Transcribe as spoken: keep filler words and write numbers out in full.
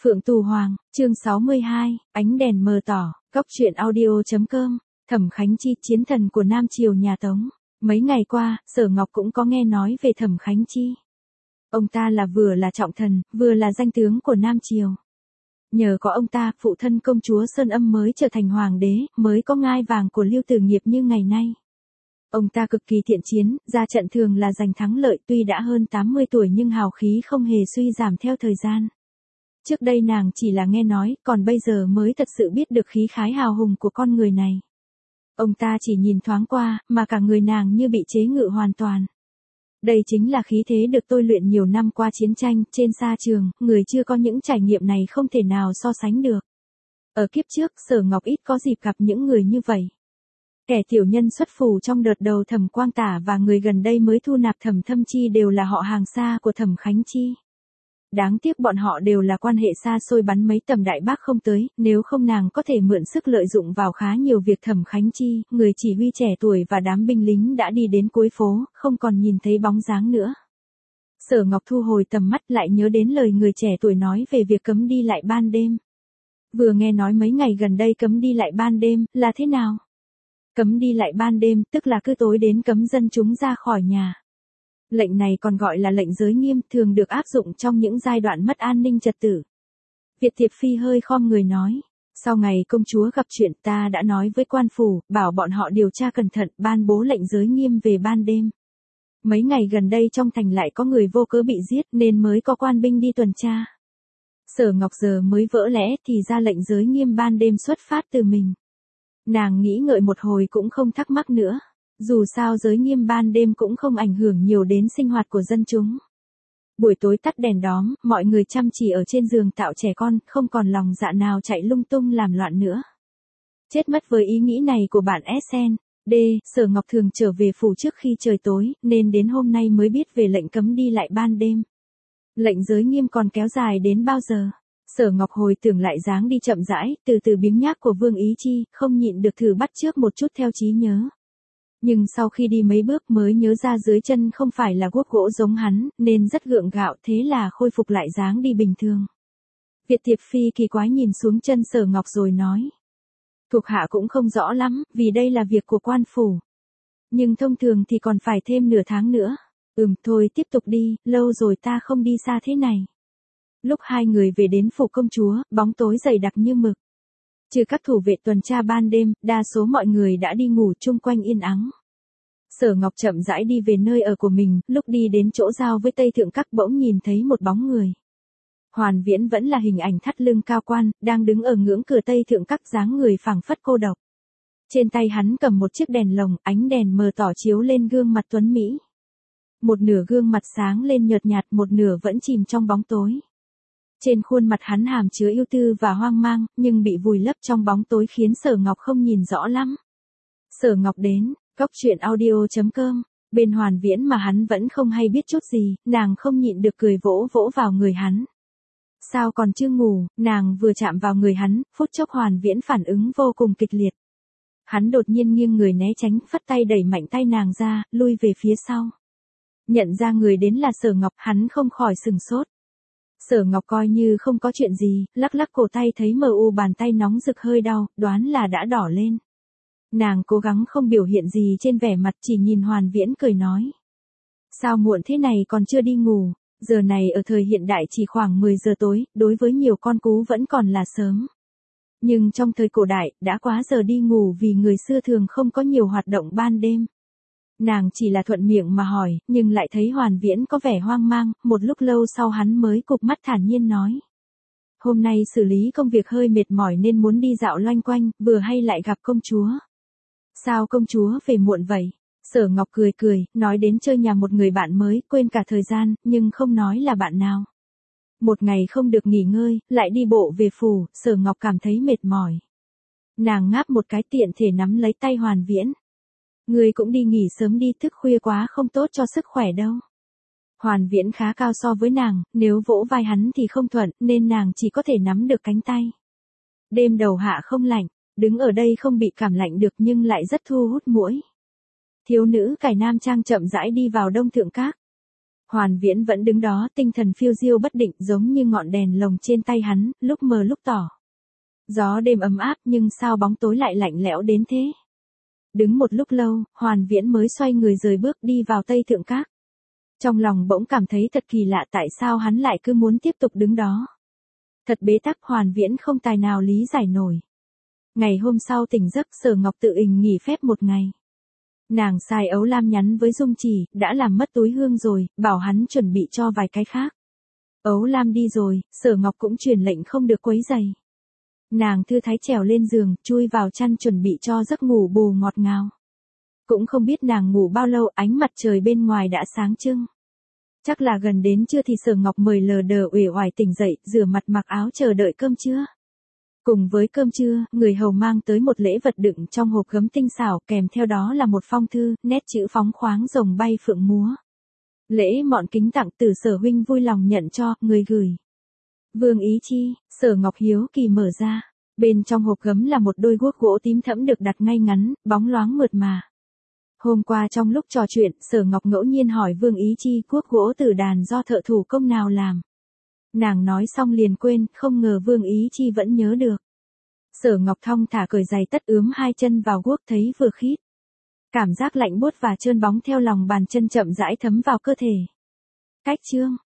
Phượng Tù Hoàng, chương sáu mươi hai, ánh đèn mờ tỏ, góc truyện audio.com, Thẩm Khánh Chi, chiến thần của Nam Triều nhà Tống. Mấy ngày qua, Sở Ngọc cũng có nghe nói về Thẩm Khánh Chi. Ông ta là vừa là trọng thần, vừa là danh tướng của Nam Triều. Nhờ có ông ta, phụ thân công chúa Sơn Âm mới trở thành hoàng đế, mới có ngai vàng của Lưu Tử Nghiệp như ngày nay. Ông ta cực kỳ thiện chiến, ra trận thường là giành thắng lợi, tuy đã hơn tám mươi tuổi nhưng hào khí không hề suy giảm theo thời gian. Trước đây nàng chỉ là nghe nói, còn bây giờ mới thật sự biết được khí khái hào hùng của con người này. Ông ta chỉ nhìn thoáng qua, mà cả người nàng như bị chế ngự hoàn toàn. Đây chính là khí thế được tôi luyện nhiều năm qua chiến tranh, trên sa trường, người chưa có những trải nghiệm này không thể nào so sánh được. Ở kiếp trước, Sở Ngọc ít có dịp gặp những người như vậy. Kẻ tiểu nhân xuất phủ trong đợt đầu Thẩm Quang Tả và người gần đây mới thu nạp Thẩm Thâm Chi đều là họ hàng xa của Thẩm Khánh Chi. Đáng tiếc bọn họ đều là quan hệ xa xôi bắn mấy tầm đại bác không tới, nếu không nàng có thể mượn sức lợi dụng vào khá nhiều việc. Thẩm Khánh Chi, người chỉ huy trẻ tuổi và đám binh lính đã đi đến cuối phố, không còn nhìn thấy bóng dáng nữa. Sở Ngọc thu hồi tầm mắt lại nhớ đến lời người trẻ tuổi nói về việc cấm đi lại ban đêm. Vừa nghe nói mấy ngày gần đây cấm đi lại ban đêm, là thế nào? Cấm đi lại ban đêm, tức là cứ tối đến cấm dân chúng ra khỏi nhà. Lệnh này còn gọi là lệnh giới nghiêm, thường được áp dụng trong những giai đoạn mất an ninh trật tự. Việt Thiệp Phi hơi khom người nói, sau ngày công chúa gặp chuyện ta đã nói với quan phủ, bảo bọn họ điều tra cẩn thận, ban bố lệnh giới nghiêm về ban đêm. Mấy ngày gần đây trong thành lại có người vô cớ bị giết nên mới có quan binh đi tuần tra. Sở Ngọc giờ mới vỡ lẽ thì ra lệnh giới nghiêm ban đêm xuất phát từ mình. Nàng nghĩ ngợi một hồi cũng không thắc mắc nữa. Dù sao giới nghiêm ban đêm cũng không ảnh hưởng nhiều đến sinh hoạt của dân chúng. Buổi tối tắt đèn đóm, mọi người chăm chỉ ở trên giường tạo trẻ con, không còn lòng dạ nào chạy lung tung làm loạn nữa. Chết mất với ý nghĩ này của bạn ét en. D, Sở Ngọc thường trở về phủ trước khi trời tối, nên đến hôm nay mới biết về lệnh cấm đi lại ban đêm. Lệnh giới nghiêm còn kéo dài đến bao giờ? Sở Ngọc hồi tưởng lại dáng đi chậm rãi, từ từ biếng nhác của Vương Ý Chi, không nhịn được thử bắt chước một chút theo trí nhớ. Nhưng sau khi đi mấy bước mới nhớ ra dưới chân không phải là guốc gỗ giống hắn, nên rất gượng gạo, thế là khôi phục lại dáng đi bình thường. Việt Thiệp Phi kỳ quái nhìn xuống chân Sở Ngọc rồi nói. Thuộc hạ cũng không rõ lắm, vì đây là việc của quan phủ. Nhưng thông thường thì còn phải thêm nửa tháng nữa. Ừm, thôi tiếp tục đi, lâu rồi ta không đi xa thế này. Lúc hai người về đến phủ công chúa, bóng tối dày đặc như mực. Trừ các thủ vệ tuần tra ban đêm, đa số mọi người đã đi ngủ, chung quanh yên ắng. Sở Ngọc chậm rãi đi về nơi ở của mình, lúc đi đến chỗ giao với Tây Thượng Các bỗng nhìn thấy một bóng người. Hoàn Viễn vẫn là hình ảnh thắt lưng cao quan, đang đứng ở ngưỡng cửa Tây Thượng Các, dáng người phảng phất cô độc. Trên tay hắn cầm một chiếc đèn lồng, ánh đèn mờ tỏ chiếu lên gương mặt tuấn mỹ. Một nửa gương mặt sáng lên nhợt nhạt, một nửa vẫn chìm trong bóng tối. Trên khuôn mặt hắn hàm chứa ưu tư và hoang mang, nhưng bị vùi lấp trong bóng tối khiến Sở Ngọc không nhìn rõ lắm. Sở Ngọc đến, góc truyện audio.com, bên Hoàn Viễn mà hắn vẫn không hay biết chút gì, nàng không nhịn được cười vỗ vỗ vào người hắn. Sao còn chưa ngủ? Nàng vừa chạm vào người hắn, phút chốc Hoàn Viễn phản ứng vô cùng kịch liệt. Hắn đột nhiên nghiêng người né tránh, phất tay đẩy mạnh tay nàng ra, lui về phía sau. Nhận ra người đến là Sở Ngọc, hắn không khỏi sừng sốt. Sở Ngọc coi như không có chuyện gì, lắc lắc cổ tay thấy mờ u bàn tay nóng rực hơi đau, đoán là đã đỏ lên. Nàng cố gắng không biểu hiện gì trên vẻ mặt, chỉ nhìn Hoàn Viễn cười nói. Sao muộn thế này còn chưa đi ngủ, giờ này ở thời hiện đại chỉ khoảng mười giờ tối, đối với nhiều con cú vẫn còn là sớm. Nhưng trong thời cổ đại, đã quá giờ đi ngủ vì người xưa thường không có nhiều hoạt động ban đêm. Nàng chỉ là thuận miệng mà hỏi, nhưng lại thấy Hoàn Viễn có vẻ hoang mang, một lúc lâu sau hắn mới cụp mắt thản nhiên nói. Hôm nay xử lý công việc hơi mệt mỏi nên muốn đi dạo loanh quanh, vừa hay lại gặp công chúa. Sao công chúa về muộn vậy? Sở Ngọc cười cười, nói đến chơi nhà một người bạn mới, quên cả thời gian, nhưng không nói là bạn nào. Một ngày không được nghỉ ngơi, lại đi bộ về phủ, Sở Ngọc cảm thấy mệt mỏi. Nàng ngáp một cái tiện thể nắm lấy tay Hoàn Viễn. Người cũng đi nghỉ sớm đi, thức khuya quá không tốt cho sức khỏe đâu. Hoàn Viễn khá cao so với nàng, nếu vỗ vai hắn thì không thuận, nên nàng chỉ có thể nắm được cánh tay. Đêm đầu hạ không lạnh, đứng ở đây không bị cảm lạnh được nhưng lại rất thu hút muỗi. Thiếu nữ cải nam trang chậm rãi đi vào Đông Thượng Các. Hoàn Viễn vẫn đứng đó, tinh thần phiêu diêu bất định giống như ngọn đèn lồng trên tay hắn, lúc mờ lúc tỏ. Gió đêm ấm áp nhưng sao bóng tối lại lạnh lẽo đến thế? Đứng một lúc lâu, Hoàn Viễn mới xoay người rời bước đi vào Tây Thượng Các. Trong lòng bỗng cảm thấy thật kỳ lạ tại sao hắn lại cứ muốn tiếp tục đứng đó. Thật bế tắc, Hoàn Viễn không tài nào lý giải nổi. Ngày hôm sau tỉnh giấc, Sở Ngọc tự mình nghỉ phép một ngày. Nàng sai Ấu Lam nhắn với Dung Chỉ, đã làm mất túi hương rồi, bảo hắn chuẩn bị cho vài cái khác. Ấu Lam đi rồi, Sở Ngọc cũng truyền lệnh không được quấy rầy. Nàng thư thái trèo lên giường, chui vào chăn chuẩn bị cho giấc ngủ bù ngọt ngào. Cũng không biết nàng ngủ bao lâu, ánh mặt trời bên ngoài đã sáng trưng. Chắc là gần đến trưa thì Sở Ngọc mời lờ đờ uể oải tỉnh dậy, rửa mặt mặc áo chờ đợi cơm trưa. Cùng với cơm trưa, người hầu mang tới một lễ vật đựng trong hộp gấm tinh xảo, kèm theo đó là một phong thư, nét chữ phóng khoáng rồng bay phượng múa. Lễ mọn kính tặng từ Sở huynh vui lòng nhận cho, người gửi. Vương Ý Chi. Sở Ngọc hiếu kỳ mở ra. Bên trong hộp gấm là một đôi guốc gỗ tím thẫm được đặt ngay ngắn, bóng loáng mượt mà. Hôm qua trong lúc trò chuyện, Sở Ngọc ngẫu nhiên hỏi Vương Ý Chi guốc gỗ tử đàn do thợ thủ công nào làm. Nàng nói xong liền quên, không ngờ Vương Ý Chi vẫn nhớ được. Sở Ngọc thong thả cởi giày tất ướm hai chân vào guốc thấy vừa khít. Cảm giác lạnh buốt và trơn bóng theo lòng bàn chân chậm rãi thấm vào cơ thể. Cách chương